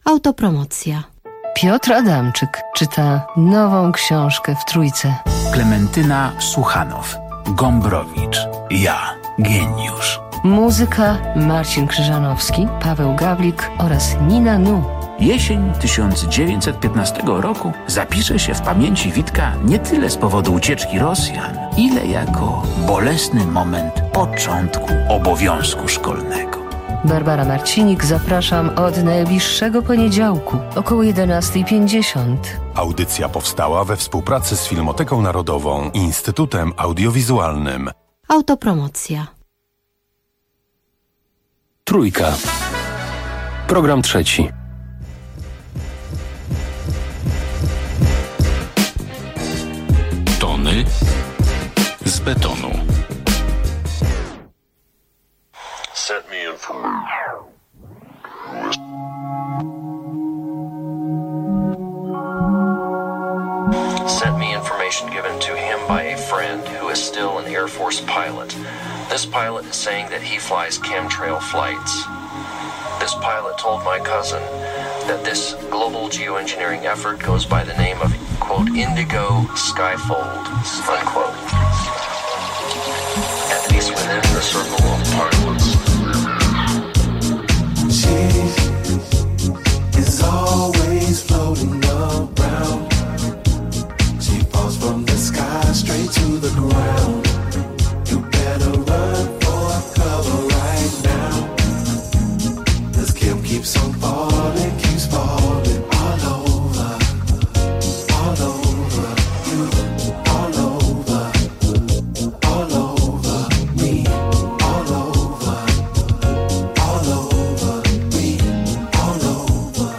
Autopromocja. Piotr Adamczyk czyta nową książkę w Trójce. Klementyna Suchanow, Gombrowicz, ja, geniusz. Muzyka Marcin Krzyżanowski, Paweł Gawlik oraz Nina Nu. Jesień 1915 roku zapisze się w pamięci Witka nie tyle z powodu ucieczki Rosjan, ile jako bolesny moment początku obowiązku szkolnego. Barbara Marcinik, zapraszam od najbliższego poniedziałku, około 11:50. Audycja powstała we współpracy z Filmoteką Narodową i Instytutem Audiowizualnym. Autopromocja. Trójka. Program trzeci. Tony z betonu. Sent me information given to him by a friend who is still an Air Force pilot. This pilot is saying that he flies chemtrail flights. This pilot told my cousin that this global geoengineering effort goes by the name of, quote, Indigo Skyfold, unquote. At least within the circle of pilots. She is always floating around. She falls from the sky straight to the ground. You better run for cover right now. This Kim keeps on falling, keeps falling all over you, all over me, all over me, all over.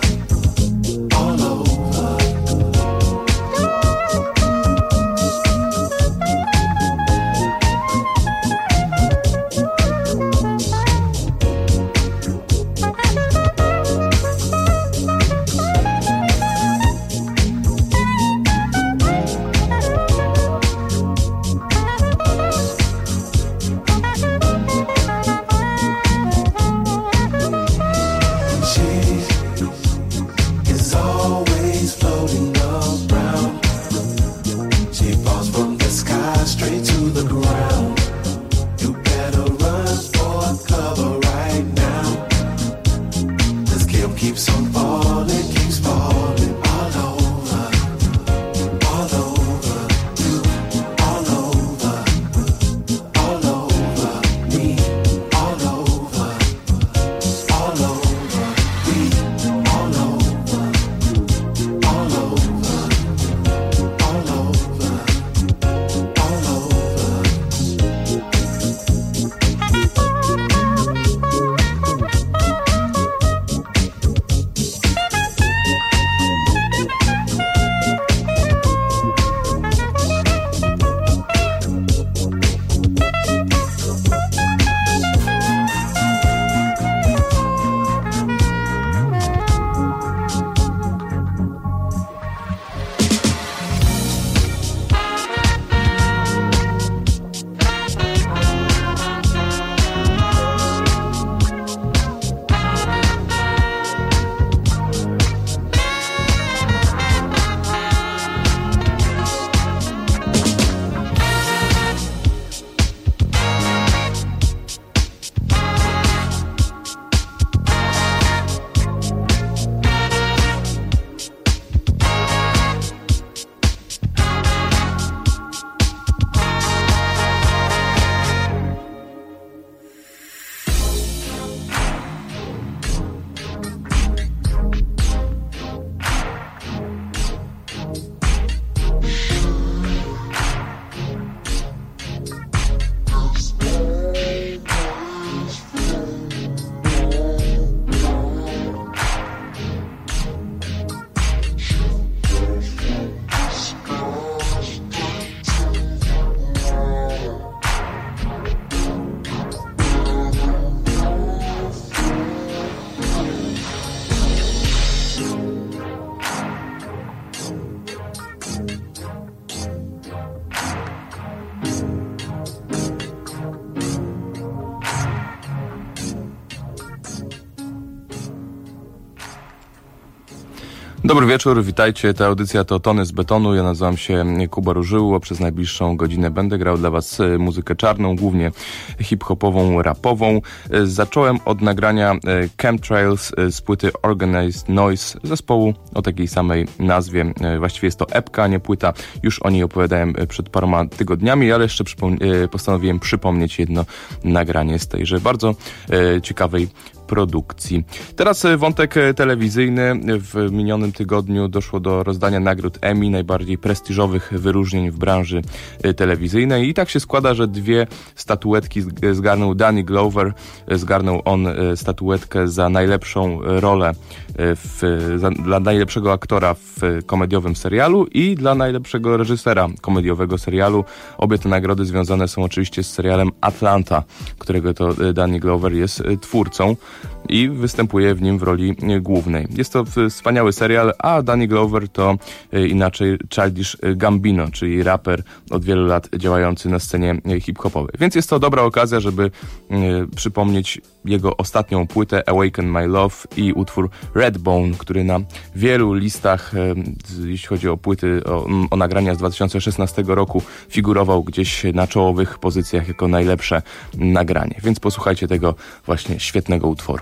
Dobry wieczór, witajcie. Ta audycja to Tony z Betonu. Ja nazywam się Kuba Różyło. Przez najbliższą godzinę będę grał dla was muzykę czarną, głównie hip-hopową, rapową. Zacząłem od nagrania Chemtrails z płyty Organized Noise zespołu o takiej samej nazwie. Właściwie jest to epka, nie płyta. Już o niej opowiadałem przed paroma tygodniami, ale jeszcze postanowiłem przypomnieć jedno nagranie z tejże bardzo ciekawej produkcji. Teraz wątek telewizyjny. W minionym tygodniu doszło do rozdania nagród Emmy, najbardziej prestiżowych wyróżnień w branży telewizyjnej. I tak się składa, że 2 statuetki zgarnął Danny Glover. Zgarnął on statuetkę za najlepszą rolę, dla najlepszego aktora w komediowym serialu i dla najlepszego reżysera komediowego serialu. Obie te nagrody związane są oczywiście z serialem Atlanta, którego to Danny Glover jest twórcą i występuje w nim w roli głównej. Jest to wspaniały serial, a Danny Glover to inaczej Childish Gambino, czyli raper od wielu lat działający na scenie hip-hopowej. Więc jest to dobra okazja, żeby przypomnieć jego ostatnią płytę Awaken My Love i utwór Redbone, który na wielu listach, jeśli chodzi o płyty, o nagrania z 2016 roku, figurował gdzieś na czołowych pozycjach jako najlepsze nagranie. Więc posłuchajcie tego właśnie świetnego utworu.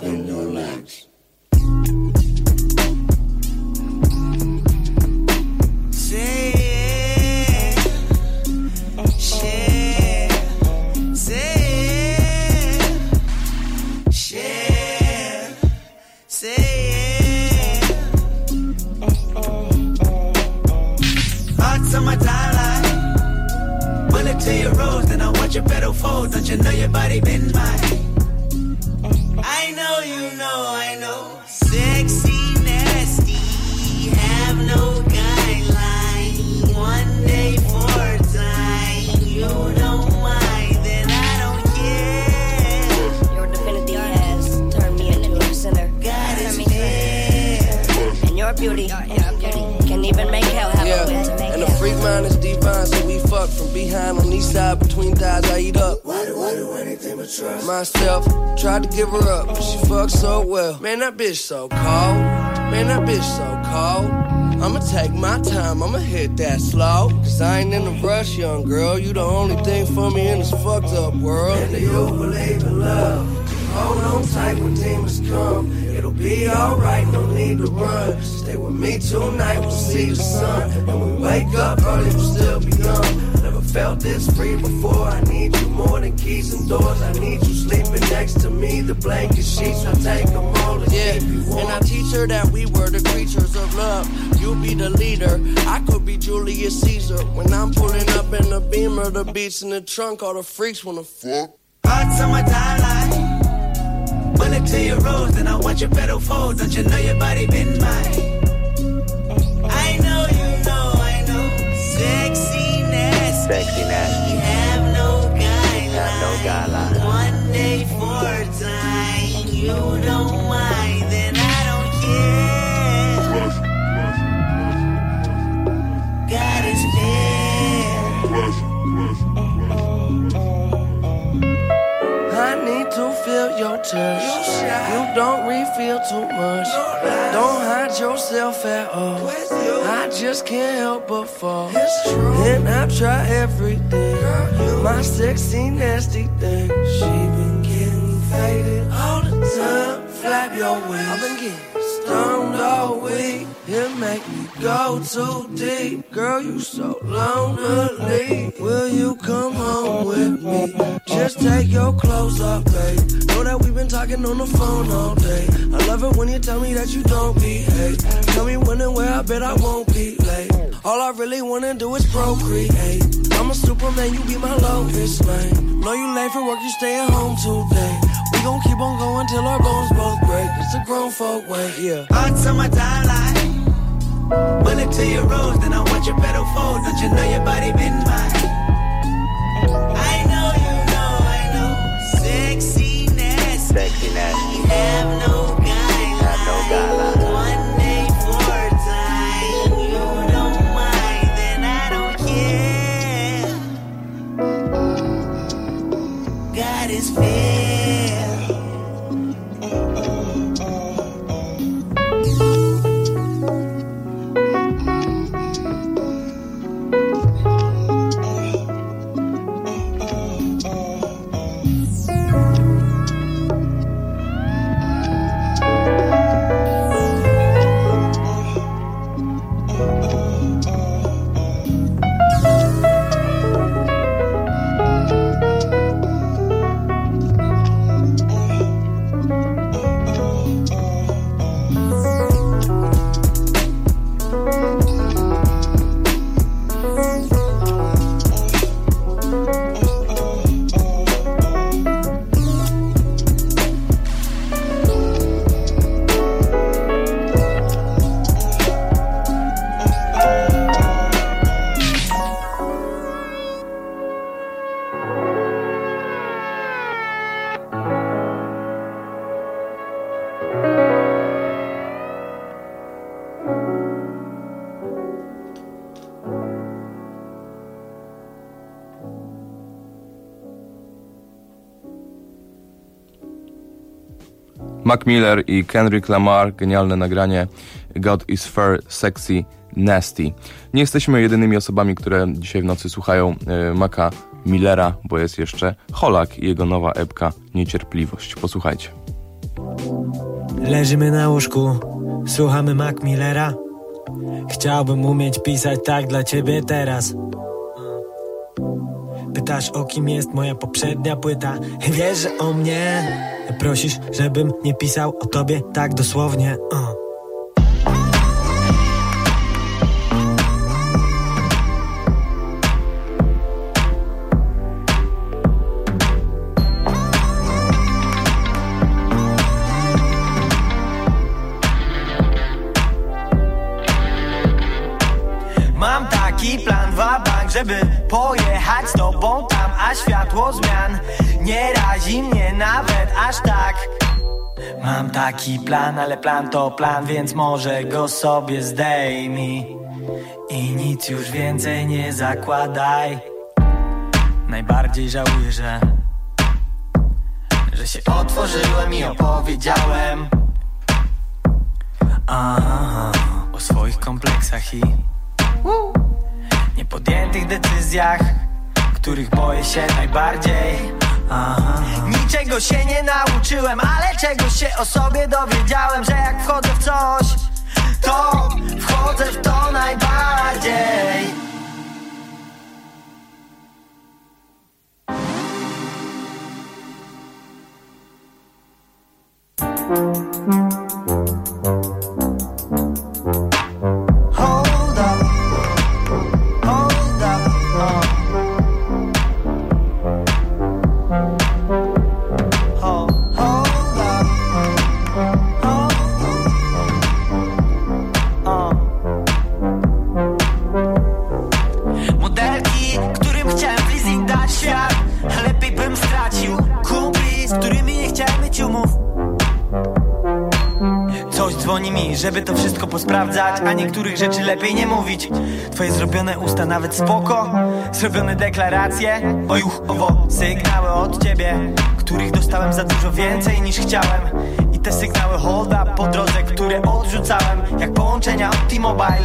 in your legs. To your rose, then I want your pedal fold. Don't you know your body been mine? I know you know, I know. Sexy, nasty, have no guideline. One day for time, you don't mind, then I don't care. Your divinity has turned me into a sinner. God is fair. And your beauty, can even make hell have a way to make hell. And the freak mind is divine, so we fuck from behind on each side between thighs. I eat up. Why do I do anything but trust myself? Tried to give her up, but she fucked so well. Man, that bitch so cold. Man, that bitch so cold. I'ma take my time, I'ma hit that slow. Cause I ain't in a rush, young girl. You the only thing for me in this fucked up world. And do you believe in love? Hold on tight when demons come. It'll be alright, no need to run. Stay with me tonight, we'll see the sun. And we wake up early, we'll still be young. Never felt this free before. I need you more than keys and doors. I need you sleeping next to me. The blanket sheets, I take them all to keep you warm. And I teach her that we were the creatures of love. You'll be the leader, I could be Julius Caesar. When I'm pulling up in the Beamer, the beats in the trunk, all the freaks wanna fuck. Hearts on my timeline. Bullet to your rose, then I want your pedal fold. Don't you know your body been mine? I know you know, I know. Sexy, nasty. Sexy, nasty. Have no guideline. Have no guideline. One day for time, you don't mind, then I don't care. God is fair. I need to feel your touch. You don't reveal too much. Don't hide yourself at all. I just can't help but fall. And I've tried everything. My sexy, nasty thing. She been getting faded all the time. Flap your wings. I've been getting stoned all week. It make me go too deep. Girl, you so lonely. Will you come home with me? Just take your clothes off, babe. Know that we've been talking on the phone all day. I love it when you tell me that you don't behave. Tell me when and where, I bet I won't be late. All I really wanna do is procreate. I'm a Superman, you be my Lois Lane. Know you late for work, you stay at home today. We gon' keep on going till our bones both break. It's a grown folk way, yeah. Hearts on my timeline. Bullet to your rose, then I want your pedal fold. Don't you know your body been mine? I know you know, I know. Sexy, nasty. Sexy, nasty. Have no guideline. Have no guideline. One day for time, you don't mind, then I don't care. God is fair. Mac Miller i Kendrick Lamar, genialne nagranie God is Fair, Sexy, Nasty. Nie jesteśmy jedynymi osobami, które dzisiaj w nocy słuchają Maca Millera, bo jest jeszcze Holak i jego nowa epka Niecierpliwość. Posłuchajcie. Leżymy na łóżku, słuchamy Mac Millera. Chciałbym umieć pisać tak dla ciebie teraz. Pytasz, o kim jest moja poprzednia płyta. Wiesz, że o mnie. Prosisz, żebym nie pisał o tobie tak dosłownie. Mam taki plan, wabank, żeby pojechać z tobą tam, a światło zmian nie razi mnie nawet aż tak. Mam taki plan, ale plan to plan, więc może go sobie zdejmij i nic już więcej nie zakładaj. Najbardziej żałuję, że się otworzyłem i opowiedziałem o swoich kompleksach i niepodjętych decyzjach, których boję się najbardziej. Niczego się nie nauczyłem, ale czegoś się o sobie dowiedziałem, że jak wchodzę w coś, to wchodzę w to najbardziej. Żeby to wszystko posprawdzać, a niektórych rzeczy lepiej nie mówić. Twoje zrobione usta nawet spoko, zrobione deklaracje, owo sygnały od ciebie, których dostałem za dużo więcej niż chciałem. I te sygnały hold up po drodze, które odrzucałem, jak połączenia od T-Mobile.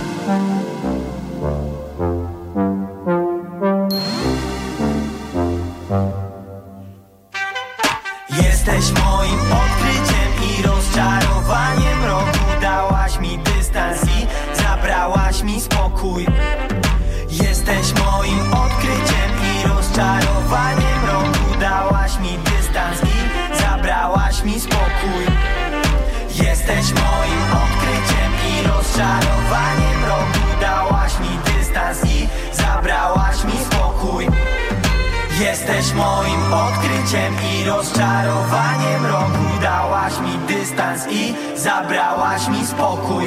Jesteś moim odkryciem i rozczarowaniem roku. Dałaś mi dystans i zabrałaś mi spokój. Jesteś moim odkryciem i rozczarowaniem roku. Dałaś mi dystans i zabrałaś mi spokój. Jesteś moim odkryciem i rozczarowaniem roku. Dałaś mi dystans i zabrałaś mi spokój. Jesteś moim odkryciem i rozczarowaniem roku. Dałaś mi dystans i zabrałaś mi spokój.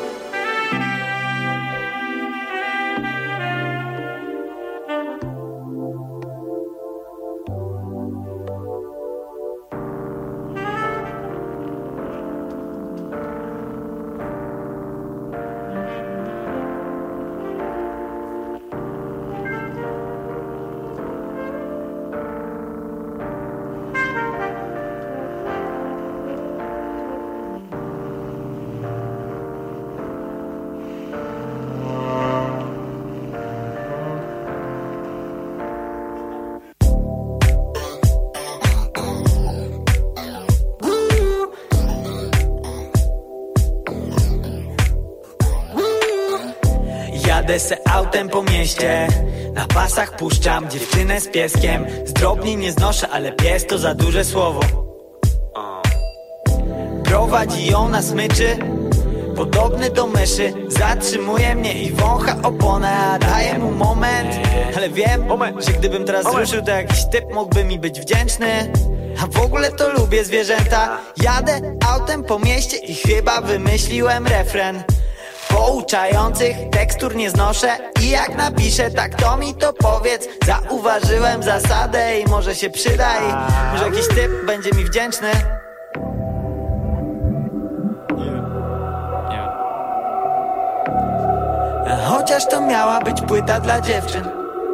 Jadę se autem po mieście, na pasach puszczam dziewczynę z pieskiem. Zdrobni nie znoszę, ale pies to za duże słowo. Prowadzi ją na smyczy, podobny do myszy. Zatrzymuje mnie i wącha oponę, a daję mu moment. Ale wiem, że gdybym teraz ruszył, to jakiś typ mógłby mi być wdzięczny. A w ogóle to lubię zwierzęta. Jadę autem po mieście i chyba wymyśliłem refren. Pouczających tekstur nie znoszę i jak napiszę, tak to mi to powiedz. Zauważyłem zasadę i może się przyda i może jakiś typ będzie mi wdzięczny. Chociaż to miała być płyta dla dziewczyn.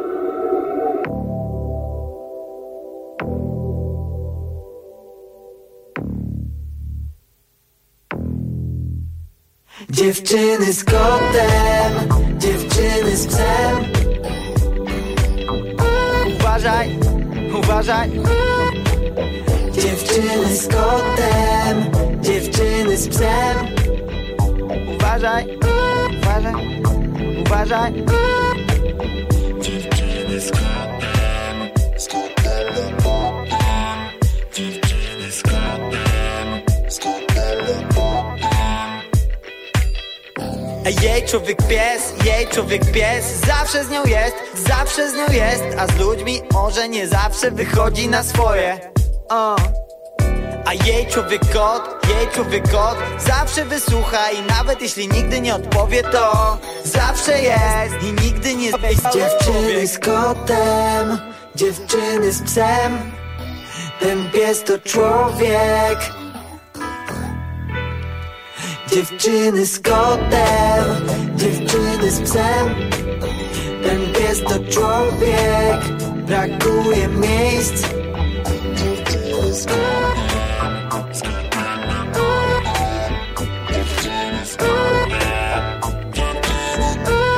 Dziewczyny z kotem, dziewczyny z psem. Uważaj, uważaj. Dziewczyny z kotem, z psem. Uważaj, uważaj, uważaj. Dziewczyny z kotem, z kotelopotem. Dziewczyny z kotem, z kotelopotem. Jej człowiek pies, zawsze z nią jest, a z ludźmi może nie zawsze wychodzi na swoje. A jej człowiek kot zawsze wysłucha i nawet jeśli nigdy nie odpowie, to zawsze jest i nigdy nie zejdzie. Dziewczyny z kotem, dziewczyny z psem, ten pies to człowiek. Dziewczyny z kotem, dziewczyny z psem, ten pies to człowiek. Brakuje miejsc. Dziewczyny z kotem, z kotem, dziewczyny z kotem, dziewczyny z kotem.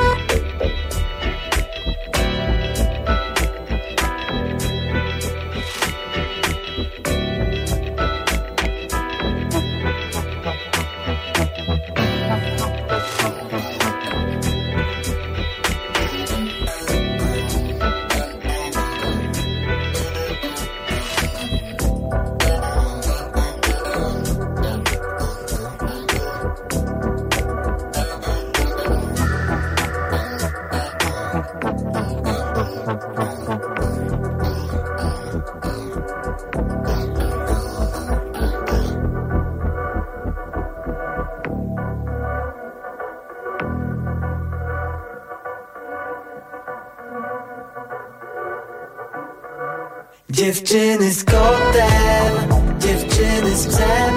Dziewczyny z kotem, dziewczyny z psem.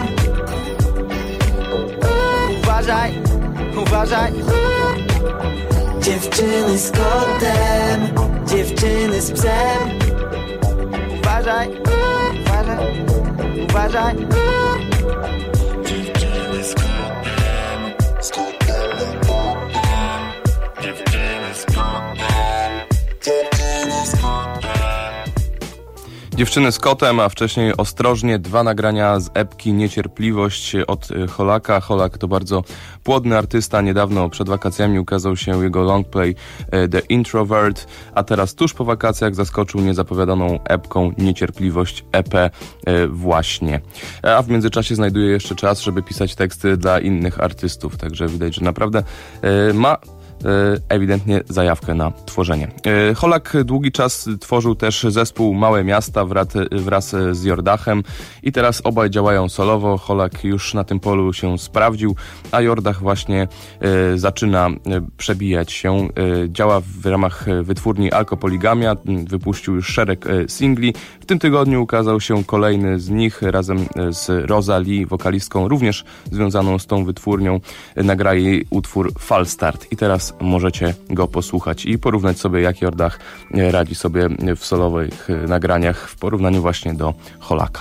Uważaj, uważaj. Dziewczyny z kotem, dziewczyny z psem. Uważaj, uważaj, uważaj. Dziewczyny z kotem, z kotelopotem. Dziewczyny z kotem, dziewczyny z kotem. Dziewczyny z kotem, a wcześniej Ostrożnie, 2 nagrania z epki Niecierpliwość od Holaka. Holak to bardzo płodny artysta. Niedawno przed wakacjami ukazał się jego longplay The Introvert, a teraz tuż po wakacjach zaskoczył niezapowiadaną epką Niecierpliwość EP właśnie. A w międzyczasie znajduje jeszcze czas, żeby pisać teksty dla innych artystów, także widać, że naprawdę ma ewidentnie zajawkę na tworzenie. Holak długi czas tworzył też zespół Małe Miasta wraz z Jordachem i teraz obaj działają solowo. Holak już na tym polu się sprawdził, a Jordach właśnie zaczyna przebijać się. Działa w ramach wytwórni Alkopoligamia, wypuścił już szereg singli. W tym tygodniu ukazał się kolejny z nich razem z Rosalie, wokalistką również związaną z tą wytwórnią. Nagra jej utwór Falstart i teraz możecie go posłuchać i porównać sobie, jak Jordach radzi sobie w solowych nagraniach w porównaniu właśnie do Holaka.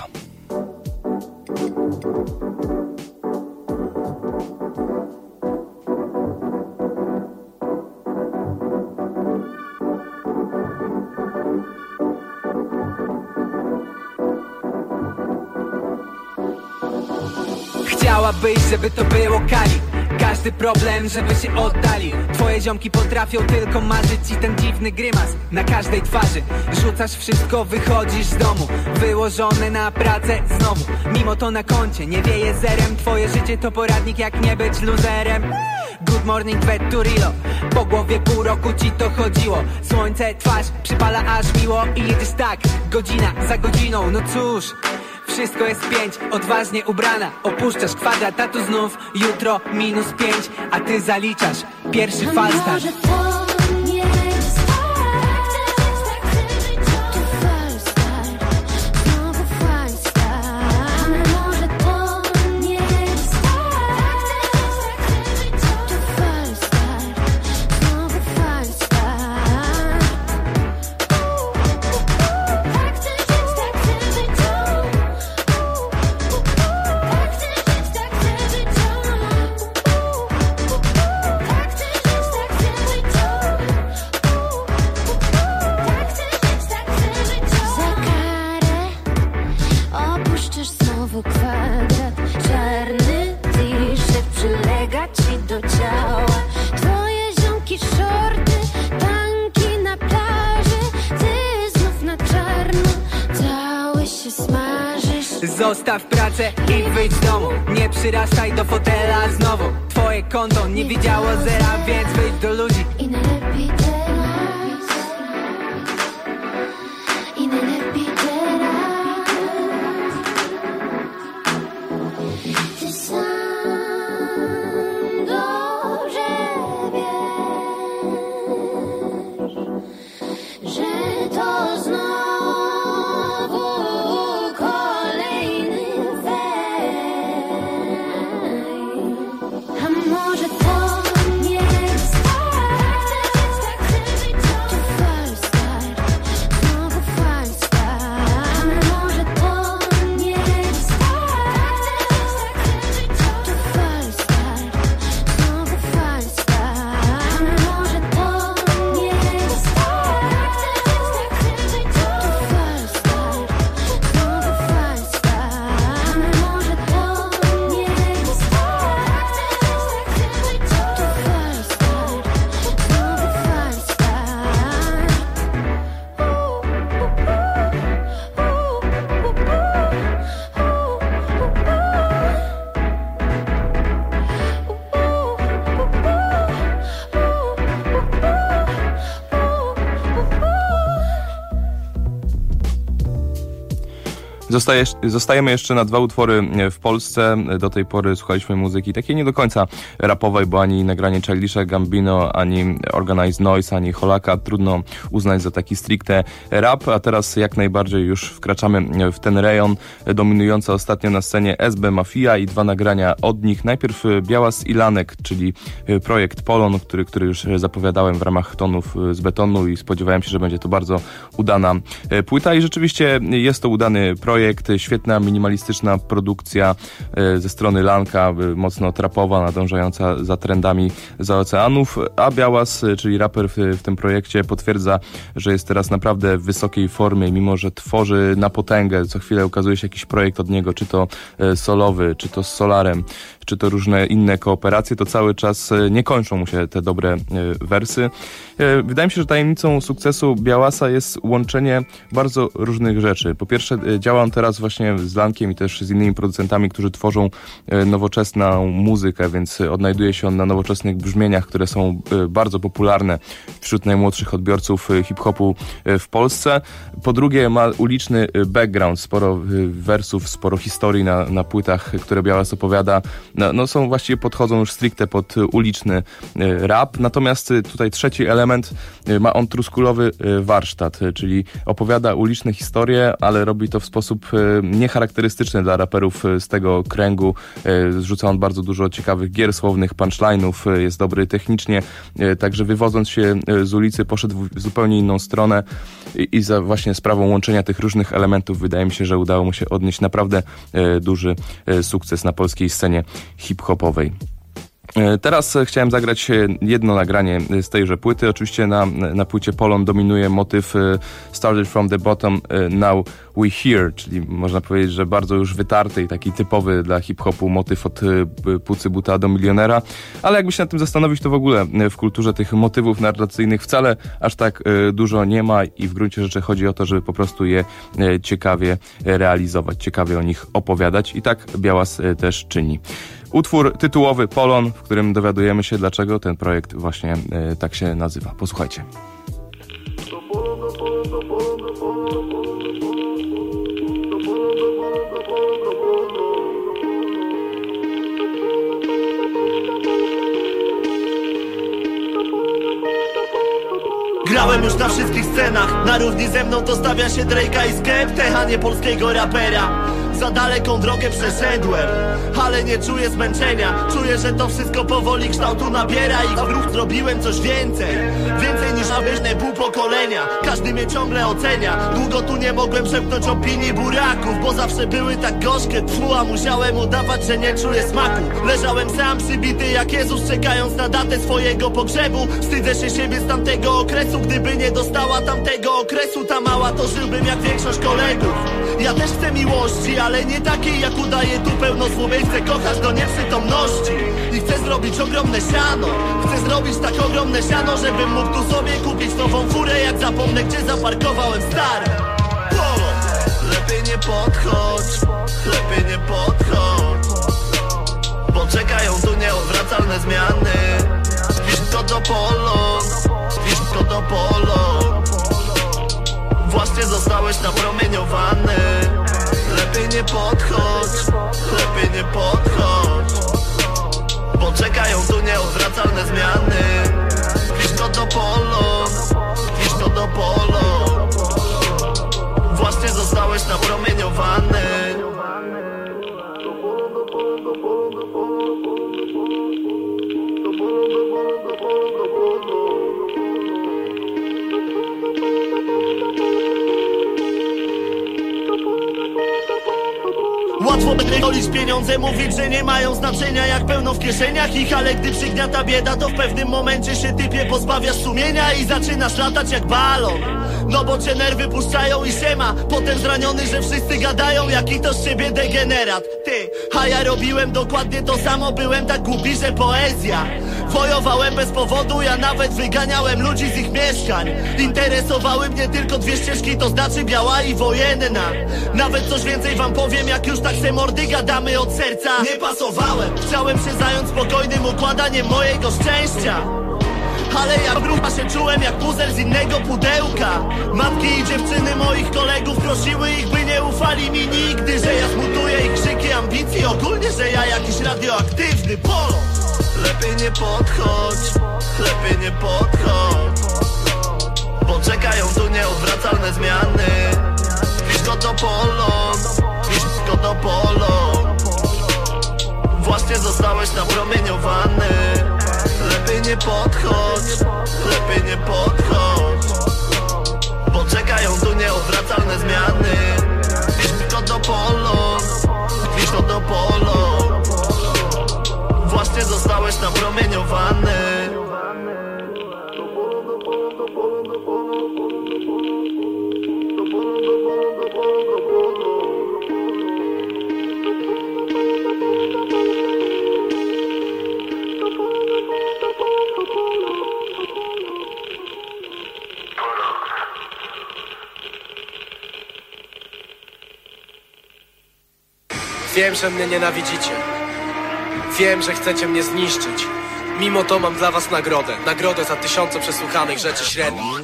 Chciałabyś, żeby to było Kali. Każdy problem, żeby się oddalił. Twoje ziomki potrafią tylko marzyć i ten dziwny grymas na każdej twarzy. Rzucasz wszystko, wychodzisz z domu, wyłożone na pracę znowu. Mimo to na koncie nie wieje zerem. Twoje życie to poradnik, jak nie być luzerem. Good morning, Vetturilo. Po głowie pół roku ci to chodziło. Słońce, twarz, przypala aż miło. I jedziesz tak, godzina za godziną. No cóż, wszystko jest 5, odważnie ubrana. Opuszczasz kwadrat, a tu znów jutro -5, a ty zaliczasz pierwszy falstart. Kwadrat czarny t-shirt przylega ci do ciała. Twoje ziomki shorty, tanki na plaży. Ty znów na czarno, cały się smażysz. Zostaw pracę i wyjdź z domu. Nie przyrastaj do fotela znowu. Twoje konto nie widziało zera, więc wyjdź do ludzi. I najlepiej teraz. I najlepiej teraz. Ty sam dobrze wiesz, że to znowu kolejny fake. A może to nie jest tak? To false start, znowu false start. A może to nie jest tak? To false start, znowu false start. A może to nie jest tak? To false start, znowu false start. A może to nie jest tak? To false start, znowu false Zostajemy jeszcze na dwa utwory w Polsce. Do tej pory słuchaliśmy muzyki takiej nie do końca rapowej, bo ani nagranie Childisha Gambino, ani Organized Noise, ani Holaka trudno uznać za taki stricte rap, a teraz jak najbardziej już wkraczamy w ten rejon. Dominująca ostatnio na scenie SB Mafia i dwa nagrania od nich. Najpierw Białas i Lanek, czyli projekt Polon, który już zapowiadałem w ramach Tonów z Betonu i spodziewałem się, że będzie to bardzo udana płyta i rzeczywiście jest to udany projekt, świetna minimalistyczna produkcja ze strony Lanka, mocno trapowa, nadążająca za trendami za oceanów, a Białas, czyli raper w tym projekcie, potwierdza, że jest teraz naprawdę w wysokiej formie, mimo że tworzy na potęgę. Co chwilę ukazuje się jakiś projekt od niego, czy to solowy, czy to z Solarem, czy to różne inne kooperacje, to cały czas nie kończą mu się te dobre wersy. Wydaje mi się, że tajemnicą sukcesu Białasa jest łączenie bardzo różnych rzeczy. Po pierwsze, działa on teraz właśnie z Lankiem i też z innymi producentami, którzy tworzą nowoczesną muzykę, więc odnajduje się on na nowoczesnych brzmieniach, które są bardzo popularne wśród najmłodszych odbiorców hip-hopu w Polsce. Po drugie, ma uliczny background, sporo wersów, sporo historii na płytach, które Białas opowiada. No są właściwie, podchodzą już stricte pod uliczny rap. Natomiast tutaj trzeci element, ma on truskulowy warsztat, czyli opowiada uliczne historie, ale robi to w sposób niecharakterystyczny dla raperów z tego kręgu. Zrzuca on bardzo dużo ciekawych gier słownych, punchline'ów, jest dobry technicznie, także wywodząc się z ulicy poszedł w zupełnie inną stronę i za właśnie sprawą łączenia tych różnych elementów wydaje mi się, że udało mu się odnieść naprawdę duży sukces na polskiej scenie hip-hopowej. Teraz chciałem zagrać jedno nagranie z tejże płyty. Oczywiście na płycie Polon dominuje motyw Started from the bottom, now we here, czyli można powiedzieć, że bardzo już wytarty i taki typowy dla hip-hopu motyw od Pucy Buta do Milionera, ale jakby się nad tym zastanowić, to w ogóle w kulturze tych motywów narracyjnych wcale aż tak dużo nie ma i w gruncie rzeczy chodzi o to, żeby po prostu je ciekawie realizować, ciekawie o nich opowiadać i tak Białas też czyni. Utwór tytułowy Polon, w którym dowiadujemy się, dlaczego ten projekt właśnie tak się nazywa. Posłuchajcie. Grałem już na wszystkich scenach, na równi ze mną to stawia się Drake'a i Skeptech, a nie polskiego rapera. Za daleką drogę przeszedłem, ale nie czuję zmęczenia. Czuję, że to wszystko powoli kształtu nabiera i w ruch zrobiłem coś więcej. Więcej niż obecne pół pokolenia. Każdy mnie ciągle ocenia. Długo tu nie mogłem szepnąć opinii buraków, bo zawsze były tak gorzkie, a musiałem udawać, że nie czuję smaku. Leżałem sam przybity jak Jezus, czekając na datę swojego pogrzebu. Wstydzę się siebie z tamtego okresu. Gdyby nie dostała tamtego okresu ta mała, to żyłbym jak większość kolegów. Ja też chcę miłości, ale nie takiej jak udaje tu pełno słowiej. Chcę Chcę kochać do nieprzytomności i chcę zrobić ogromne siano. Chcę zrobić tak ogromne siano, żebym mógł tu sobie kupić nową furę, jak zapomnę, gdzie zaparkowałem stare. Lepiej nie podchodź, lepiej nie podchodź, bo czekają tu nieodwracalne zmiany. Wszystko do polo, wszystko do polo. Właśnie zostałeś napromieniowany. Lepiej nie podchodź, lepiej nie podchodź, bo czekają tu nieodwracalne zmiany. Wszystko do polo, wszystko do polo. Właśnie zostałeś napromieniowany. Łatwo wydolić pieniądze, mówić, że nie mają znaczenia, jak pełno w kieszeniach ich. Ale gdy przygniata bieda, to w pewnym momencie się typie pozbawiasz sumienia i zaczynasz latać jak balon. No bo cię nerwy puszczają i siema. Potem zraniony, że wszyscy gadają, jaki to z ciebie degenerat. Ty, a ja robiłem dokładnie to samo. Byłem tak głupi, że poezja. Wojowałem bez powodu, ja nawet wyganiałem ludzi z ich mieszkań. Interesowały mnie tylko dwie ścieżki, to znaczy biała i wojenna. Nawet coś więcej wam powiem, jak już tak se mordy gadamy od serca. Nie pasowałem, chciałem się zająć spokojnym układaniem mojego szczęścia. Ale ja grupa się czułem jak puzzle z innego pudełka. Matki i dziewczyny moich kolegów prosiły ich, by nie ufali mi nigdy, że ja zmutuję ich krzyki ambicji, ogólnie, że ja jakiś radioaktywny polo. Lepiej nie podchodź, lepiej nie podchodź, bo czekają tu nieodwracalne zmiany. Wszystko do polo, wszystko do polo. Właśnie zostałeś napromieniowany. Lepiej nie podchodź, lepiej nie podchodź, bo czekają tu nieodwracalne zmiany. Wszystko do polo, wszystko do polo. Właśnie zostałeś napromieniowany. Wiem, że mnie nienawidzicie. Wiem, że chcecie mnie zniszczyć. Mimo to mam dla was nagrodę. Nagrodę za 1000 przesłuchanych rzeczy średnich.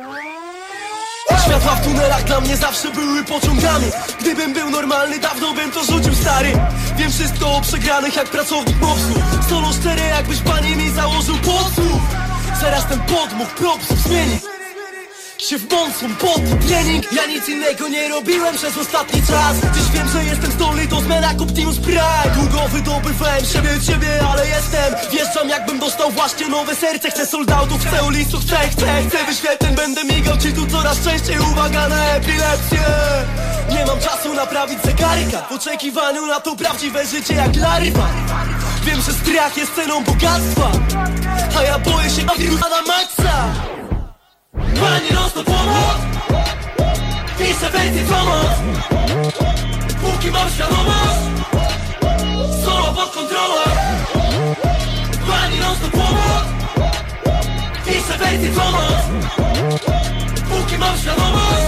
Światła w tunelach dla mnie zawsze były pociągami. Gdybym był normalny, dawno bym to rzucił, stary. Wiem wszystko o przegranych jak pracownik mopsu. Solo szczere, jakbyś panie mi założył podsłuch. Zaraz ten podmuch propsów zmieni się w monsum pod trening. Ja nic innego nie robiłem przez ostatni czas. Dziś wiem, że jestem zdolny do zmian jak Optimus Prime. Długo wydobywałem ciebie, ale jestem. Wjeżdżam jakbym dostał właśnie nowe serce. Chcę soldatów, chcę ulicu, chcę wyświetleń. Będę migał ci tu coraz częściej, uwaga na epilepsję. Nie mam czasu naprawić zegarka w oczekiwaniu na to prawdziwe życie jak larwa. Wiem, że strach jest ceną bogactwa, a ja boję się na maksa. Pani non-stop pomoc, piszę wersję pomoc, póki mam świadomość, solo pod kontrolą. Pani non-stop pomoc, piszę wersję pomoc, póki mam świadomość,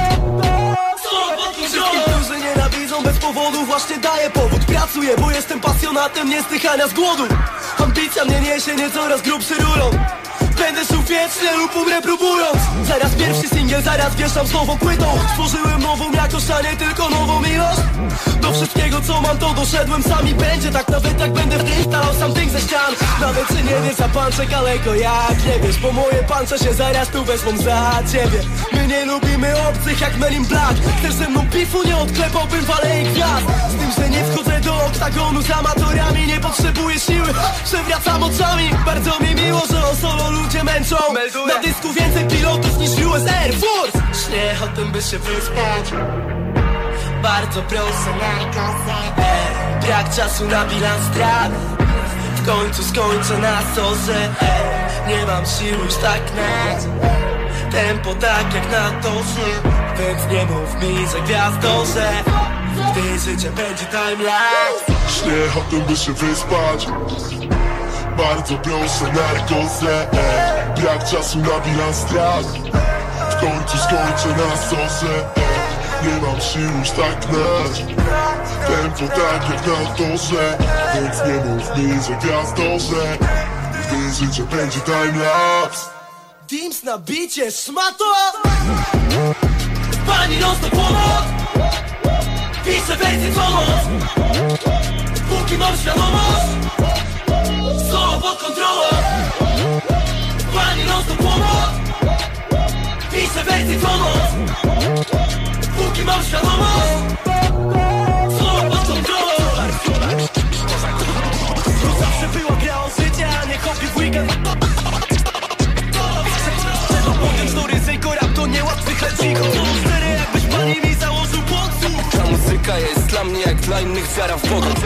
solo pod kontrolą. Wszystkim, którzy nienawidzą bez powodu, właśnie daję powód. Pracuję, bo jestem pasjonatem niezdychania z głodu. Ambicja mnie niesie, nie coraz grubszy rulą. Będę szł wiecznie lub umrę próbując. Zaraz pierwszy singiel, zaraz wieszam z nową płytą. Stworzyłem nową jakość, a nie tylko nową ilość. Do wszystkiego co mam to doszedłem, sami będzie. Tak nawet jak będę wstalał sam tych ze ścian. Nawet czy nie wiesz za panczek, daleko jak nie wiesz, bo moje pancze się zaraz tu wezmą za ciebie. My nie lubimy obcych jak Men in Black. Chcesz ze mną bifu, nie odklepałbym w Alei Gwiazd. Z tym, że nie wchodzę do oktagonu z amatorami. Nie potrzebuję siły, przewracam oczami. Bardzo mi miło, że o solo ludzie męczą. Na dysku więcej pilotów niż US Air Force. Śnieg o tym, by się wyspać. Bardzo proszę na kasę. Brak czasu na bilans strat. W końcu skończę na sorze. Nie mam sił już tak nać. Tempo tak jak na torze. Więc nie mów mi, że gwiazdorze, gdy życie będzie timelapse. właśnie o tym, by się wyspać. Bardzo proszę narkozę, brak czasu na bilans strat. W końcu skończę na sorze, nie mam sił już tak gnać. Tempo tak jak na torze, więc nie mów mi, że gwiazdorze, gdy życie będzie timelapse. Teams na bicie, szmato! Pani non stop pomoc, piszę wersję co noc, póki mam świadomość, solo pod kontrolą. Pani non stop pomoc, piszę wersję co noc, póki mam świadomość, solo pod kontrolą. To zawsze była gra o życie, a nie hobby w weekend. To ryzyko, rap to niełatwy chledziko. Cztery jakbyś pani mi założył podsłuch. Ta muzyka jest dla mnie jak dla innych wiara w Boga.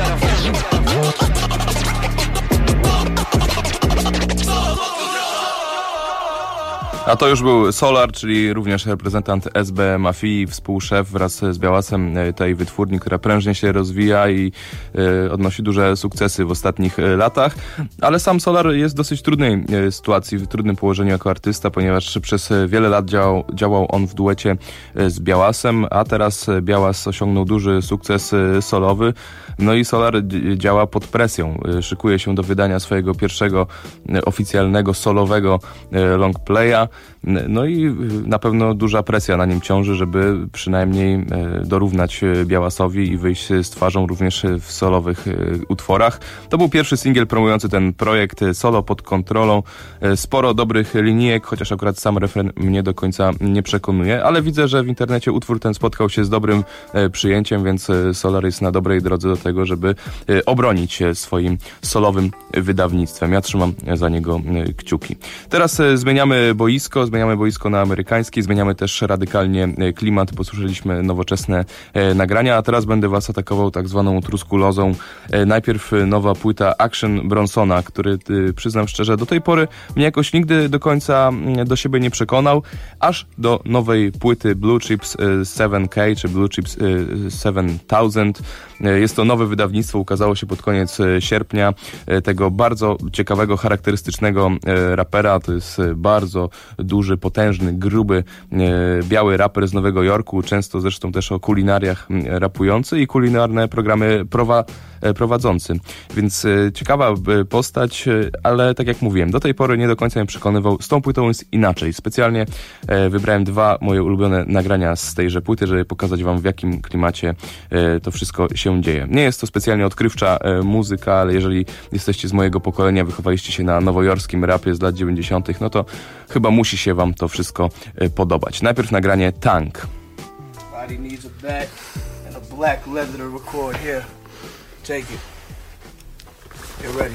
A to już był Solar, czyli również reprezentant SB Mafii, współszef wraz z Białasem tej wytwórni, która prężnie się rozwija i odnosi duże sukcesy w ostatnich latach. Ale sam Solar jest w dosyć trudnej sytuacji, w trudnym położeniu jako artysta, ponieważ przez wiele lat działał on w duecie z Białasem, a teraz Białas osiągnął duży sukces solowy. No i Solar działa pod presją. Szykuje się do wydania swojego pierwszego oficjalnego solowego longplaya. No i na pewno duża presja na nim ciąży, żeby przynajmniej dorównać Białasowi i wyjść z twarzą również w solowych utworach. To był pierwszy singiel promujący ten projekt Solo pod kontrolą. Sporo dobrych linijek, chociaż akurat sam refren mnie do końca nie przekonuje, ale widzę, że w internecie utwór ten spotkał się z dobrym przyjęciem, więc Solar jest na dobrej drodze do tego, żeby obronić się swoim solowym wydawnictwem. Ja trzymam za niego kciuki. Teraz zmieniamy boisko na amerykański, zmieniamy też radykalnie klimat, posłyszeliśmy nowoczesne nagrania, a teraz będę was atakował tak zwaną truskulozą. Najpierw nowa płyta Action Bronsona, który przyznam szczerze, do tej pory mnie jakoś nigdy do końca do siebie nie przekonał, aż do nowej płyty Blue Chips 7K, czy Blue Chips 7000. Jest to nowe wydawnictwo, ukazało się pod koniec sierpnia, tego bardzo ciekawego, charakterystycznego rapera. To jest bardzo duży, potężny, gruby, biały raper z Nowego Jorku, często zresztą też o kulinariach rapujący i kulinarne programy prowadzący. Więc ciekawa postać, ale tak jak mówiłem, do tej pory nie do końca mnie przekonywał. Z tą płytą jest inaczej. Specjalnie wybrałem dwa moje ulubione nagrania z tejże płyty, żeby pokazać wam, w jakim klimacie to wszystko się dzieje. Nie jest to specjalnie odkrywcza muzyka, ale jeżeli jesteście z mojego pokolenia, wychowaliście się na nowojorskim rapie z lat 90., no to chyba musi się wam to wszystko podobać. Najpierw nagranie Tank. Everybody needs a bat and a black leather to record here. Take it. Get ready.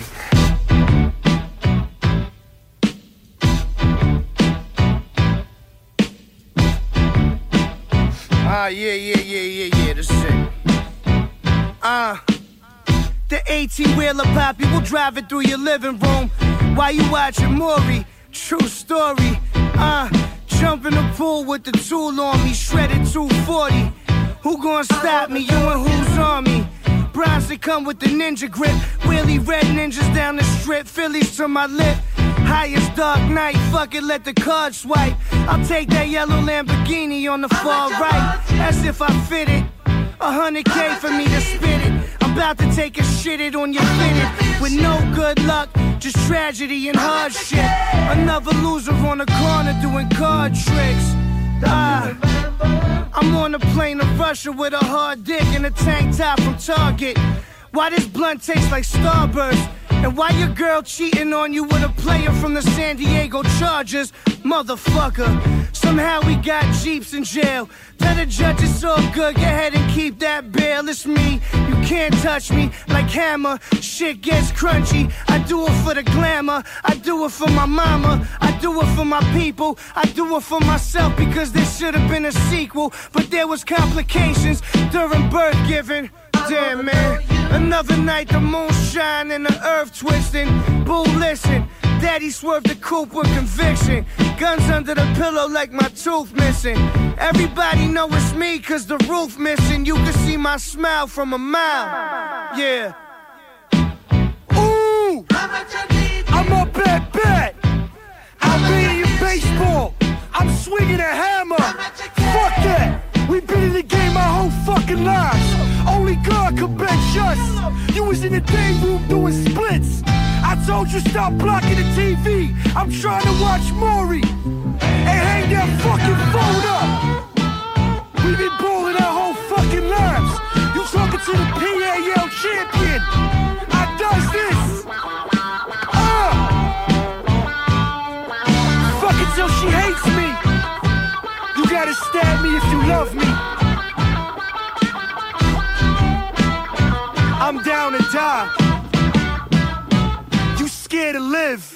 Yeah, this is it. The 18-wheeler poppy will drive it through your living room while you watching Maury. True story. Jump in the pool with the tool on me, shredded 240. Who gonna stop me? You and who's on me? Bronson come with the ninja grip. Wheelie red ninjas down the strip. Phillies to my lip. Highest dark night, fuck it, let the card swipe. I'll take that yellow Lamborghini on the far right, as if I fit it. 100K for me to spit it. I'm about to take a shit it on your fitted. With no good luck, just tragedy and hardship. Another loser on the corner doing card tricks. I'm on a plane to Russia with a hard dick and a tank top from Target. Why this blunt tastes like Starburst? And why your girl cheating on you with a player from the San Diego Chargers? Motherfucker, somehow we got Jeeps in jail. Tell the judge it's all good, go ahead and keep that bail. It's me, you can't touch me like Hammer. Shit gets crunchy, I do it for the glamour. I do it for my mama, I do it for my people. I do it for myself because there should have been a sequel. But there was complications during birth giving. Damn man, another night the moon shine and the earth twisting. Boo, listen, daddy swerved the coupe with conviction. Guns under the pillow like my tooth missing. Everybody know it's me cause the roof missing. You can see my smile from a mile. Yeah, swinging a hammer. Fuck that. We've been in the game our whole fucking lives. Only God could bench us. You was in the day room doing splits. I told you stop blocking the TV. I'm trying to watch Maury. And hang that fucking phone up. We've been balling our whole fucking lives. You talking to the PAL champion. I does this. Fuck it till she hates me. You gotta stab me if you love me. I'm down to die. You scared to live.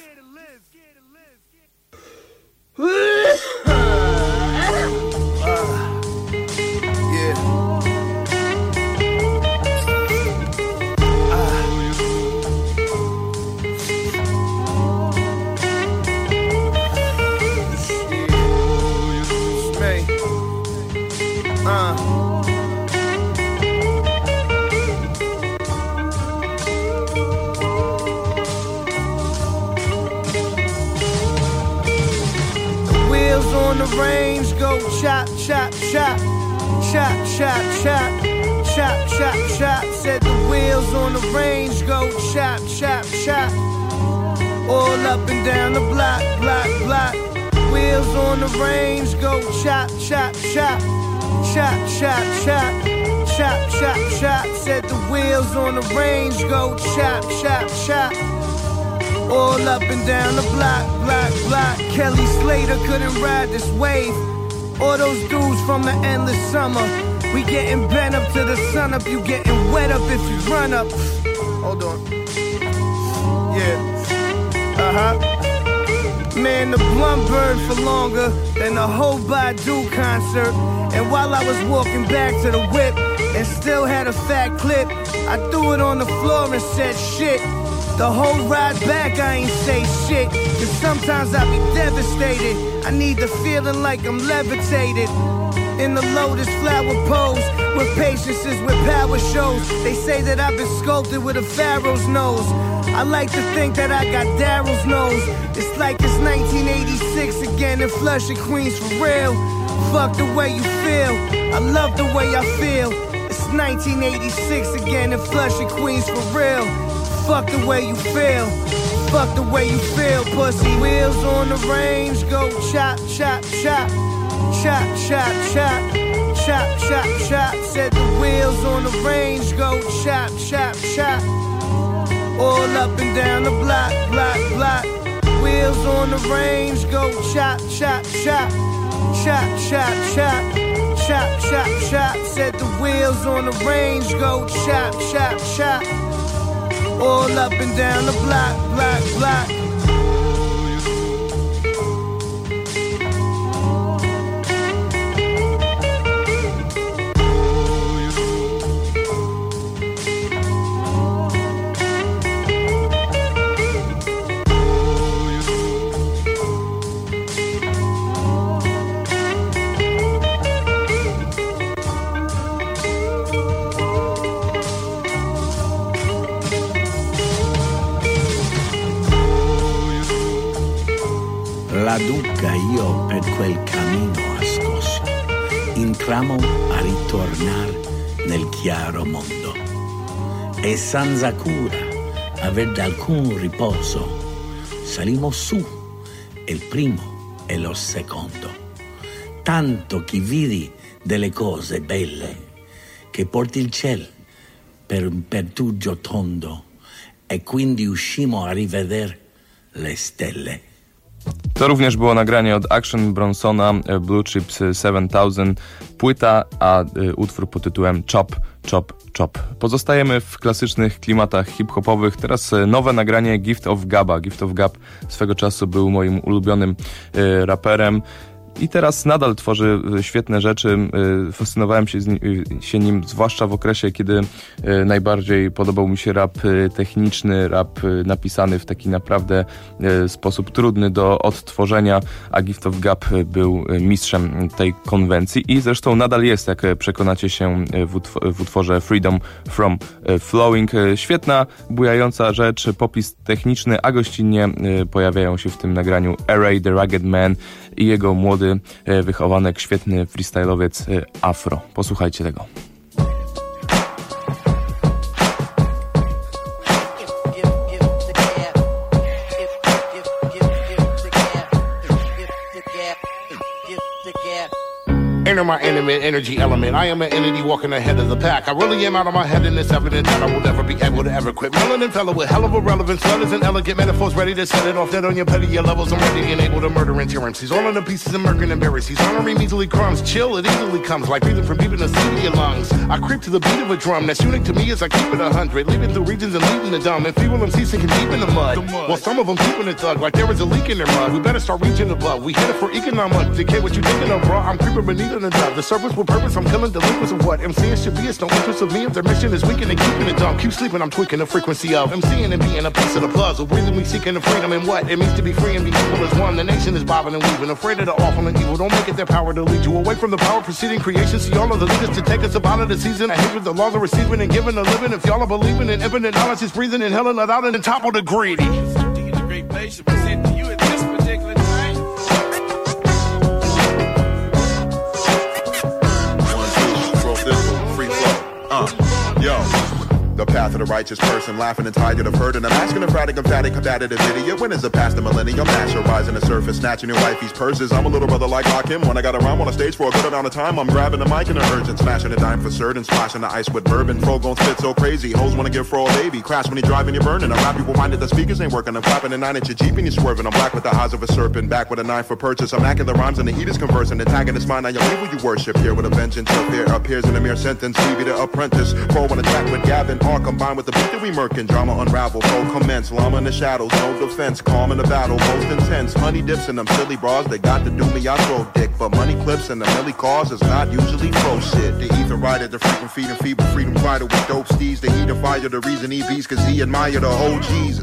On the range, go chop, chop, chop, chop, chop, chop, chop, chop, chop. Said the wheels on the range, go chop, chop, chop. All up and down the block, block, block. Wheels on the range, go chop, chop, chop, chop, chop, chop, chop, chop, chop. Said the wheels on the range, go chop, chop, chop. All up and down the block, block, block. Kelly Slater couldn't ride this wave. All those dudes from the endless summer. We getting bent up to the sun up. You getting wet up if you run up. Hold on. Yeah. Man, the blunt burned for longer than the whole Badu concert. And while I was walking back to the whip and still had a fat clip, I threw it on the floor and said shit. The whole ride back I ain't say shit. Cause sometimes I be devastated. I need the feeling like I'm levitated. In the lotus flower pose, where patience is where power shows. They say that I've been sculpted with a pharaoh's nose. I like to think that I got Daryl's nose. It's like it's 1986 again in Flushing, Queens for real. Fuck the way you feel, I love the way I feel. It's 1986 again in Flushing, Queens for real. Fuck the way you feel, fuck the way you feel, pussy. Wheels on the range, go chop, chop, chop, chop, chop, chop, chop, chop, chop. Said the wheels on the range, go chop, chop, chop. All up and down the block, block, block. Wheels on the range, go chop, chop, chop, chop, chop, chop, chop, chop, chop. Said the wheels on the range, go chop, chop, chop. All up and down the block, block, block. La duca io per quel cammino ascosso, intramo a ritornar nel chiaro mondo e senza cura aver d'alcun riposo salimos su il primo e lo secondo, tanto che vidi delle cose belle che porti il ciel per un pertugio tondo e quindi uscimo a rivedere le stelle. To również było nagranie od Action Bronsona, Blue Chips 7000, płyta, a utwór pod tytułem Chop, Chop, Chop. Pozostajemy w klasycznych klimatach hip-hopowych. Teraz nowe nagranie Gift of Gaba. Gift of Gab swego czasu był moim ulubionym raperem. I teraz nadal tworzy świetne rzeczy. Fascynowałem się nim, zwłaszcza w okresie, kiedy najbardziej podobał mi się rap techniczny, rap napisany w taki naprawdę sposób trudny do odtworzenia, a Gift of Gab był mistrzem tej konwencji i zresztą nadal jest, jak przekonacie się w utworze Freedom from Flowing. Świetna, bujająca rzecz, popis techniczny, a gościnnie pojawiają się w tym nagraniu Array, The Rugged Man i jego młody wychowanek, świetny freestyle'owiec Afro. Posłuchajcie tego. Enter my intimate energy element. I am an entity walking ahead of the pack. I really am out of my head, and it's evident that I will never be able to ever quit. Melanin fellow with hell of a relevance, letters and elegant metaphors ready to set it off. Dead on your petty levels, I'm ready and able to murder into MCs. All of the pieces of murking and berries. He's honoring measly crumbs. Chill, it easily comes like breathing from deep in the sea of your lungs. I creep to the beat of a drum that's unique to me as I keep it 100. Leaving through regions and leaving the dumb. And feeble MCs sinking deep in the mud. While some of them keeping it thug like there is a leak in their mud. We better start reaching above. We hit it for economic. Decay what you thinking of, bro. I'm creeping beneath in the dub. The surface with purpose, I'm killing delinquents of what MCing should be. It's no interest of me if their mission is weakening and keeping it dumb. Keep sleeping, I'm tweaking the frequency of MCing and being a piece of the puzzle. Breathing, seeking the freedom and what it means to be free and be equal as one. The nation is bobbing and weaving, afraid of the awful and evil. Don't make it their power to lead you away from the power preceding creation. See all of the leaders to take us up out of the season. I hate with the laws of receiving and giving a living. If y'all are believing in infinite knowledge, is breathing and hell and let out and topple the greedy. It's a great place to present to you at this particular time. Yo, the path of the righteous person, laughing and tired of hurt, and I'm asking emphatic, combative idiot. When is the past the millennium? Natural rising the surface, snatching your wifey's purses. I'm a little brother like Rakim. When I got a rhyme on a stage for a good amount of time, I'm grabbing the mic in an urgent, smashing a dime for certain, splashing the ice with bourbon. Fro gon' spit so crazy, hoes wanna give Fro a baby. Crash when he driving, you're burning. I rap people minded the speakers ain't working. I'm clapping a 9-inch Jeep and you're swerving. I'm black with the eyes of a serpent, back with a knife for purchase. I'm macking the rhymes and the heat is conversing, attacking this mind. Now your evil you worship here with a vengeance. Your fear appears in a mere sentence. Phoebe the apprentice, Fro on a track with Gavin, all combined with the beat that we murkin'. Drama unravel, Fro commence. Llama in the shadows, no defense. Calm in the battle, most intense. Honey dips in them silly bras. They got to do me, I throw dick. But money clips and the milli cause is not usually Fro shit. The ether rider, the freaking feeding feeble freedom fighter with dope steeds. The heat of fire, the reason he beats, cause he admire the OGs.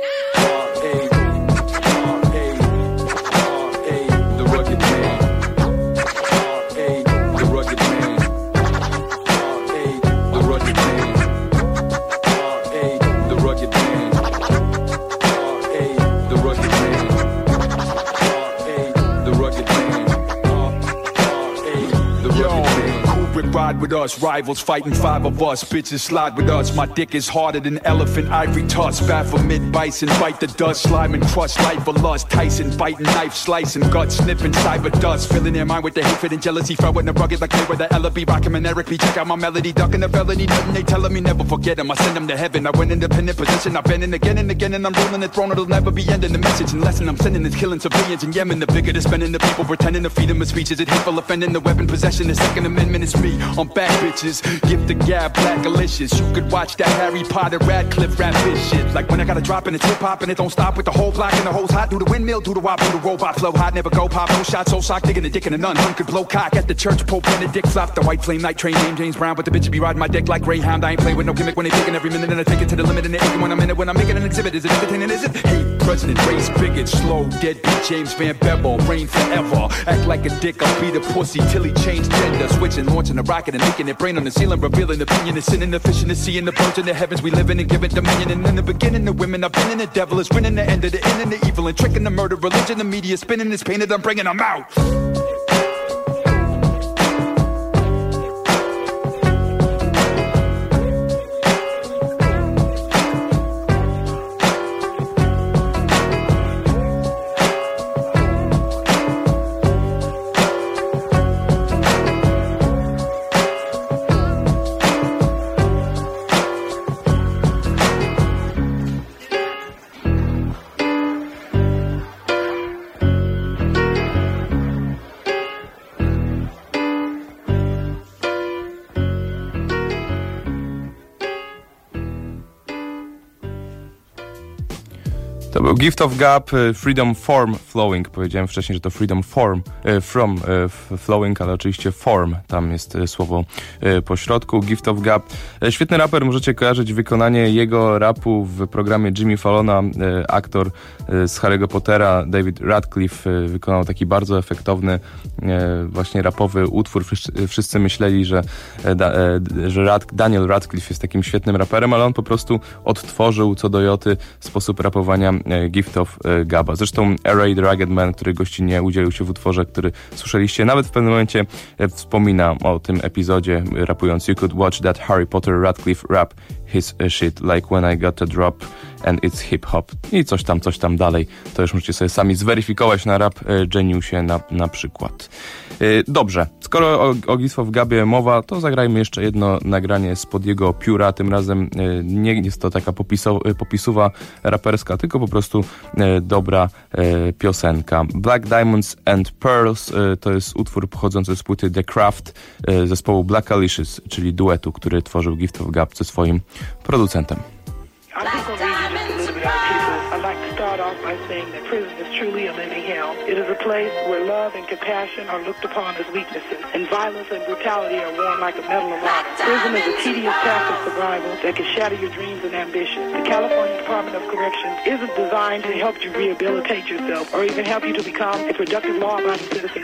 Ride with us, rivals fighting 5 of us. Bitches slide with us. My dick is harder than elephant ivory tusk. Baphomet bison, bite the dust. Slime and crust, life for lust. Tyson biting knife, slicing gut, sniffing cyber dust. Filling their mind with the hatred and jealousy. Throwing the rugged like they were the Ella B. Rockin' and Eric B. Check out my melody, ducking the felony. Nothing they telling me, never forget them. I send them to heaven. I went independent position. I've been in again and again, and I'm ruling the throne. It'll never be ending. The message and lesson I'm sending is killing civilians in Yemen. The bigger the spending, the people pretending to feed them with speeches. It hateful offending. The weapon possession, the Second Amendment is me. I'm back, bitches. Give the gab black delicious. You could watch that Harry Potter Radcliffe rap this shit. Like when I got a drop and it's hip hop and it don't stop with the whole block and the hoes hot. Do the windmill, do the wop, do the robot flow hot. Never go pop, no shot, so sock, digging a dick in a nun. Hun could blow cock at the church, Pope Benedict flop. The white flame night train named James Brown, but the bitch be riding my dick like Greyhound. I ain't playing with no gimmick when they taking every minute and I take it to the limit and they aching when I'm in it. When I'm making an exhibit, is it entertaining? Is it? Hate, president, race, bigot, slow, deadbeat, James Van Bevel, reign forever. Act like a dick, I'll beat a pussy till he changed gender. Switching, launching a rocket and making it brain on the ceiling, revealing opinion is sin in the fish in the sea and the birds in the heavens. We live in and giving dominion. And in the beginning, the women I've been in, the devil is winning the end of the end and the evil and tricking the murder, religion, the media spinning is painted. I'm bringing them out. To był Gift of Gab, Freedom Form Flowing. Powiedziałem wcześniej, że to Freedom Form from Flowing, ale oczywiście Form, tam jest słowo po środku. Gift of Gab. Świetny raper, możecie kojarzyć wykonanie jego rapu w programie Jimmy Fallona. Aktor z Harry'ego Pottera, David Radcliffe, wykonał taki bardzo efektowny, właśnie rapowy utwór. Wszyscy myśleli, że Daniel Radcliffe jest takim świetnym raperem, ale on po prostu odtworzył co do joty sposób rapowania Gift of Gaba. Zresztą R.A. The Ragged Man, który gościnnie udzielił się w utworze, który słyszeliście, nawet w pewnym momencie wspomina o tym epizodzie, rapując: You could watch that Harry Potter Radcliffe rap his shit like when I got a drop and it's hip-hop. I coś tam dalej. To już możecie sobie sami zweryfikować na Rap Geniusie na przykład. Dobrze, skoro o Gift of Gabie mowa, to zagrajmy jeszcze jedno nagranie spod jego pióra. Tym razem nie jest to taka popisowa raperska, tylko po prostu dobra piosenka. Black Diamonds and Pearls to jest utwór pochodzący z płyty The Craft zespołu Black Alicious, czyli duetu, który tworzył Gift of Gab ze swoim producentem. I'd like to start off by saying that prison is truly a living hell. It is a place where love and compassion are looked upon as weaknesses, and violence and brutality are worn like a medal of honor. Prison is a tedious task of survival that can shatter your dreams and ambitions. The California Department of Corrections isn't designed to help you rehabilitate yourself or even help you to become a productive law-abiding citizen.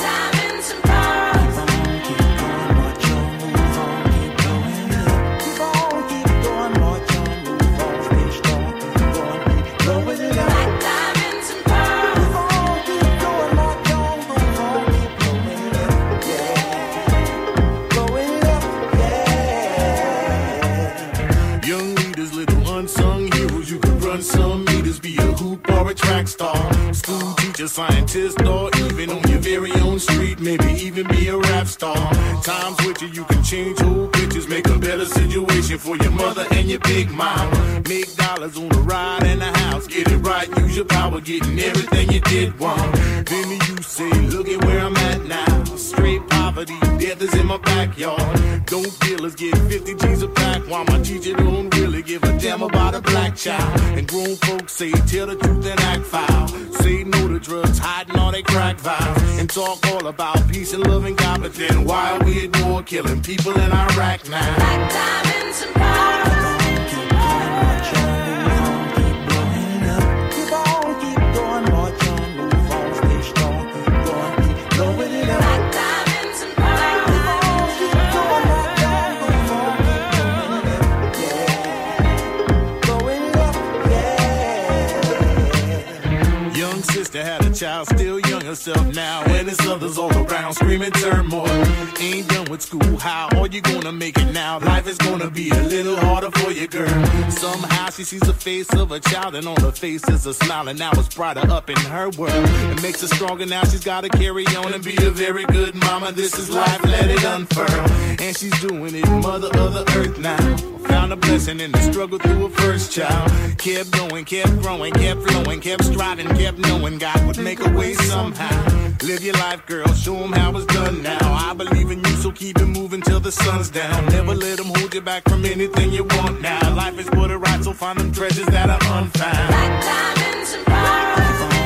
Some leaders be a hoop or a track star, school teacher, scientist, or even on your very own street, maybe even be a rap star. Times with you can change whole pictures, make a better situation for your mother and your big mama. Make dollars on a ride and a house, get it right, use your power, getting everything you did wrong. Then you say, look at where I'm at now, straight poverty, death is in my backyard. Dope dealers get 50 G's a pack, while my teacher don't really give a damn about a black child. And grown folks say, tell the truth and act foul. Say no to drugs, hiding all they crack vials. And talk all about peace and love and God, but then why are we at war killing people in Iraq now? Black diamonds and pearls. Had a child still young herself now, and it's others all around screaming turmoil. Ain't done with school, how are you gonna make it now? Life is gonna be a little harder for you, girl. Somehow she sees the face of a child, and on her face is a smile, and now it's brighter up in her world. It makes her stronger now, she's gotta carry on and be a very good mama. This is life, let it unfurl. And she's doing it, mother of the earth now. Found a blessing in the struggle through her first child. Kept going, kept growing, kept flowing, kept striving, kept knowing God would make a way somehow. Live your life, girl, show them how it's done now. I believe in you, so keep it moving till the sun's down. Never let them hold you back from anything you want now. Life is for the ride, so find them treasures that are unfound. Black diamonds and pearls.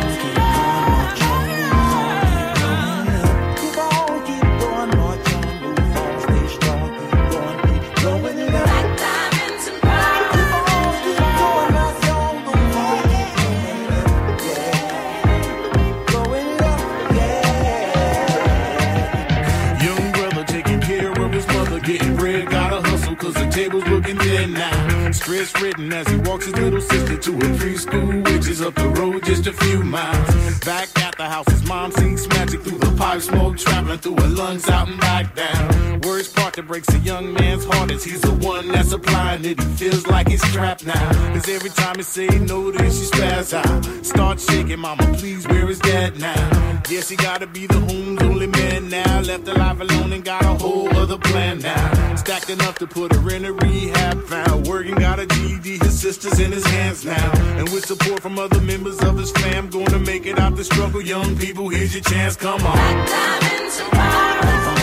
Table's looking dead now. Stress ridden as he walks his little sister to a preschool, which is up the road just a few miles. Back at the house, his mom sings magic through the pipe smoke, traveling through her lungs out and back down. Worst part that breaks a young man's heart is he's the one that's applying it. He feels like he's trapped now. Cause every time he say no, then she spaz out. Start shaking, mama, please, where is dad now? Guess he gotta be the home's only man now. Left alive alone and got a whole other plan now. Stacked enough to put her in a rehab, found working, got a GED, his sister's in his hands now. And with support from other members of his fam, gonna make it out the struggle. Young people, here's your chance, come on. Black diamonds and pearls.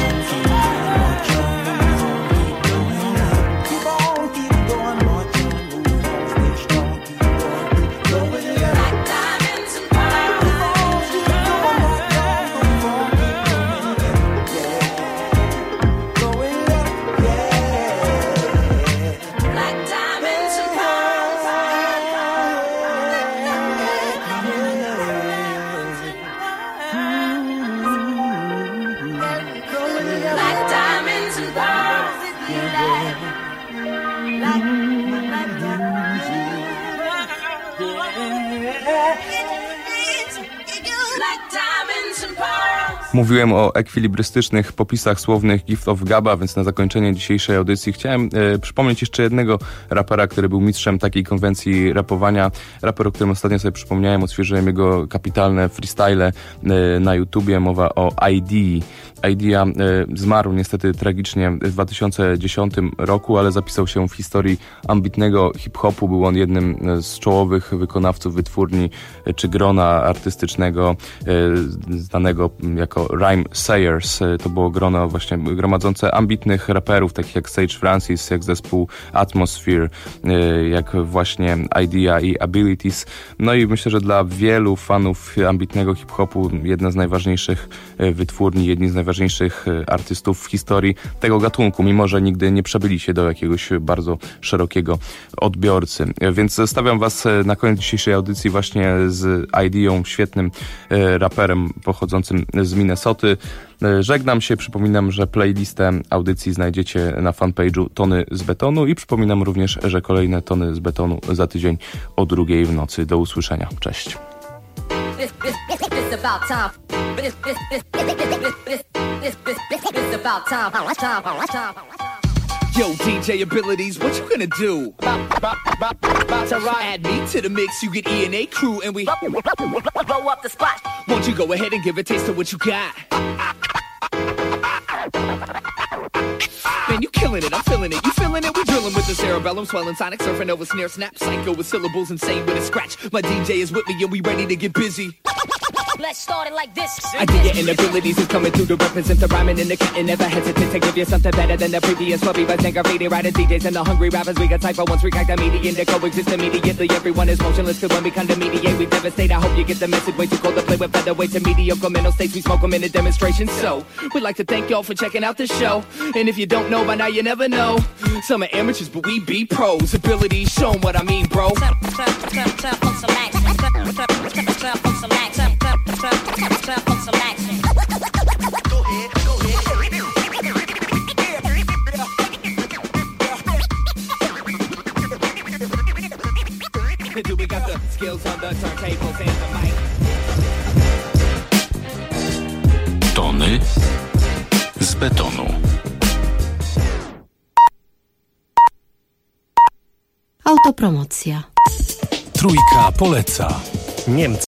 Mówiłem o ekwilibrystycznych popisach słownych Gift of Gaba, więc na zakończenie dzisiejszej audycji chciałem przypomnieć jeszcze jednego rapera, który był mistrzem takiej konwencji rapowania. Raper, o którym ostatnio sobie przypomniałem, odświeżyłem jego kapitalne freestyle na YouTubie. Mowa o ID. Idea zmarł niestety tragicznie w 2010 roku, ale zapisał się w historii ambitnego hip-hopu. Był on jednym z czołowych wykonawców wytwórni czy grona artystycznego znanego jako Rhyme Sayers. To było grono właśnie gromadzące ambitnych raperów, takich jak Sage Francis, jak zespół Atmosphere, jak właśnie Idea i Abilities. No i myślę, że dla wielu fanów ambitnego hip-hopu jedna z najważniejszych wytwórni, jedni z najważniejszych artystów w historii tego gatunku, mimo że nigdy nie przebyli się do jakiegoś bardzo szerokiego odbiorcy. Więc zostawiam was na koniec dzisiejszej audycji właśnie z Ideą, świetnym raperem pochodzącym z Minnesoty. Żegnam się, przypominam, że playlistę audycji znajdziecie na fanpage'u Tony z Betonu i przypominam również, że kolejne Tony z Betonu za tydzień o 2:00 w nocy. Do usłyszenia. Cześć. It's about time. It's about time. Yo, DJ Abilities, what you gonna do? About to add me to the mix, you get E&A crew, and we blow up the spot. Won't you go ahead and give a taste of what you got? Man, you killing it, I'm feeling it. You feeling it? We drilling with the cerebellum, swelling sonic, surfing over snare, snap, psycho with syllables, insane with a scratch. My DJ is with me and we ready to get busy. Let's start it like this. Idea and abilities is coming through to represent the rhyming and the cut, and never hesitate to give you something better than the previous. Flubby but and graffiti writers, DJs and the hungry rappers. We got type once we crack the median to coexist immediately. Everyone is motionless till when we come to mediate, we devastate. I hope you get the message. Way too cold to play with featherweights and mediocre mental states. We smoke them in a demonstration. So we'd like to thank y'all for checking out the show. And if you don't know by now, you never know. Some are amateurs, but we be pros. Abilities, show 'em what I mean, bro. Do we got the skills on the turntables and the mic? Tony z Betonu. Autopromocja. Trójka poleca. Niemcy.